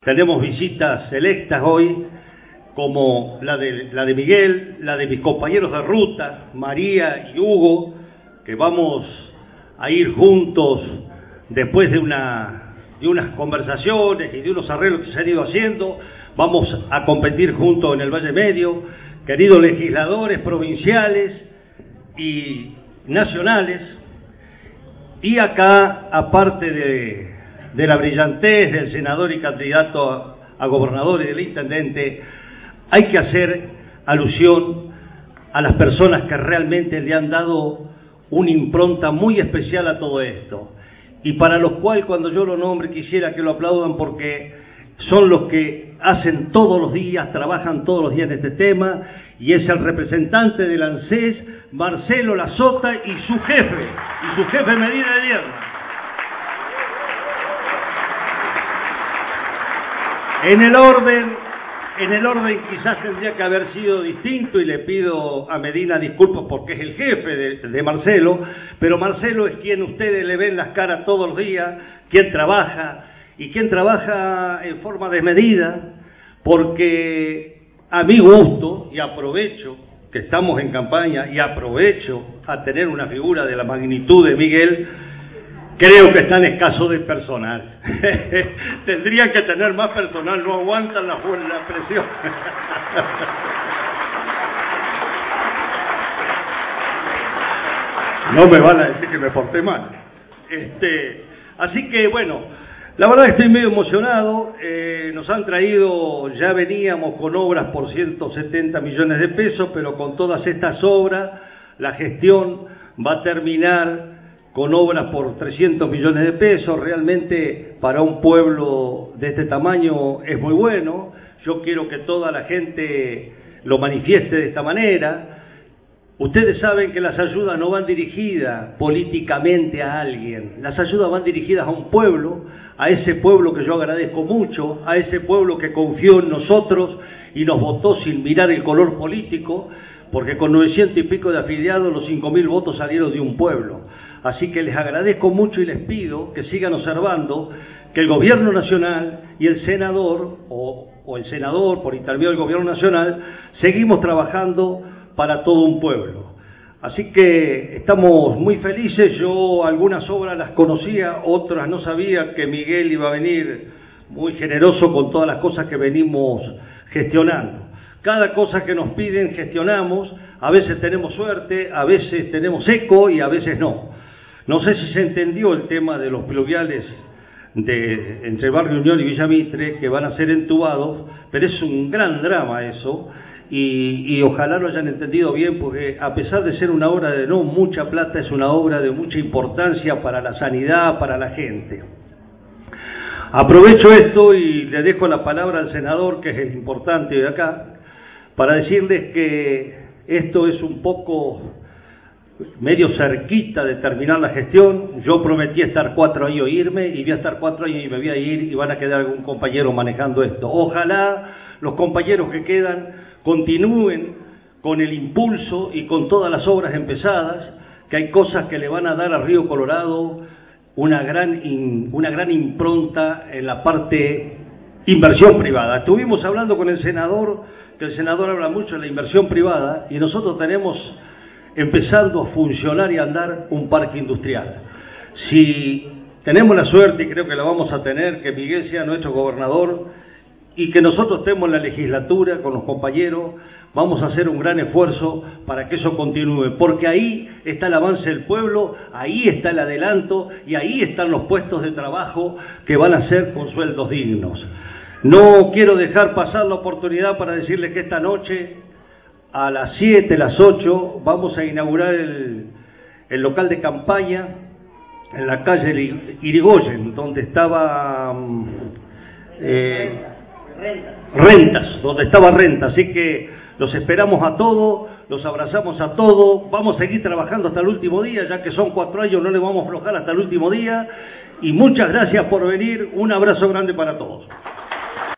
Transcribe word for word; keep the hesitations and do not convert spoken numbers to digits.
tenemos visitas selectas hoy, como la de, la de Miguel, la de mis compañeros de ruta, María y Hugo, que vamos a ir juntos después de, una, de unas conversaciones y de unos arreglos que se han ido haciendo. Vamos a competir juntos en el Valle Medio, queridos legisladores provinciales y nacionales. Y acá, aparte de, de la brillantez del senador y candidato a, a gobernador y del intendente, hay que hacer alusión a las personas que realmente le han dado una impronta muy especial a todo esto, y para los cuales, cuando yo lo nombre, quisiera que lo aplaudan, porque son los que hacen todos los días, trabajan todos los días en este tema, y es el representante del ANSES, Marcelo Lazota, y su jefe, y su jefe Medina de Dierna. En el orden... En el orden quizás tendría que haber sido distinto, y le pido a Medina disculpas porque es el jefe de, de Marcelo, pero Marcelo es quien ustedes le ven las caras todos los días, quien trabaja, y quien trabaja en forma desmedida, porque a mi gusto, y aprovecho que estamos en campaña, y aprovecho a tener una figura de la magnitud de Miguel, creo que están escasos de personal. Tendrían que tener más personal, no aguantan la, la presión. No me van a decir que me porté mal. Este, así que, bueno, la verdad que estoy medio emocionado. Eh, nos han traído, ya veníamos con obras por ciento setenta millones de pesos, pero con todas estas obras, la gestión va a terminar con obras por trescientos millones de pesos. Realmente para un pueblo de este tamaño es muy bueno. Yo quiero que toda la gente lo manifieste de esta manera. Ustedes saben que las ayudas no van dirigidas políticamente a alguien, las ayudas van dirigidas a un pueblo, a ese pueblo que yo agradezco mucho, a ese pueblo que confió en nosotros y nos votó sin mirar el color político, porque con novecientos y pico de afiliados los cinco mil votos salieron de un pueblo. Así que les agradezco mucho y les pido que sigan observando que el gobierno nacional y el senador, o, o el senador por intermedio del gobierno nacional, seguimos trabajando para todo un pueblo. Así que estamos muy felices. Yo algunas obras las conocía, otras no sabía que Miguel iba a venir muy generoso con todas las cosas que venimos gestionando. Cada cosa que nos piden gestionamos, a veces tenemos suerte, a veces tenemos eco y a veces no. No sé si se entendió el tema de los pluviales de, entre Barrio Unión y Villa Mitre, que van a ser entubados, pero es un gran drama eso, y, y ojalá lo hayan entendido bien, porque a pesar de ser una obra de no mucha plata, es una obra de mucha importancia para la sanidad, para la gente. Aprovecho esto y le dejo la palabra al senador, que es el importante de acá, para decirles que esto es un poco medio cerquita de terminar la gestión. Yo prometí estar cuatro años e irme, y voy a estar cuatro años y me voy a ir, y van a quedar algún compañero manejando esto. Ojalá los compañeros que quedan continúen con el impulso y con todas las obras empezadas, que hay cosas que le van a dar a Río Colorado una gran, in, una gran impronta en la parte inversión privada. Estuvimos hablando con el senador, que el senador habla mucho de la inversión privada, y nosotros tenemos empezando a funcionar y a andar un parque industrial. Si tenemos la suerte, y creo que la vamos a tener, que Miguel sea nuestro gobernador y que nosotros estemos en la legislatura con los compañeros, vamos a hacer un gran esfuerzo para que eso continúe, porque ahí está el avance del pueblo, ahí está el adelanto, y ahí están los puestos de trabajo que van a ser con sueldos dignos. No quiero dejar pasar la oportunidad para decirles que esta noche, a las siete, las ocho, vamos a inaugurar el, el local de campaña en la calle Irigoyen, donde estaba eh, Rentas, donde estaba Rentas. Así que los esperamos a todos, los abrazamos a todos, vamos a seguir trabajando hasta el último día, ya que son cuatro años, no le vamos a aflojar hasta el último día, y muchas gracias por venir, un abrazo grande para todos.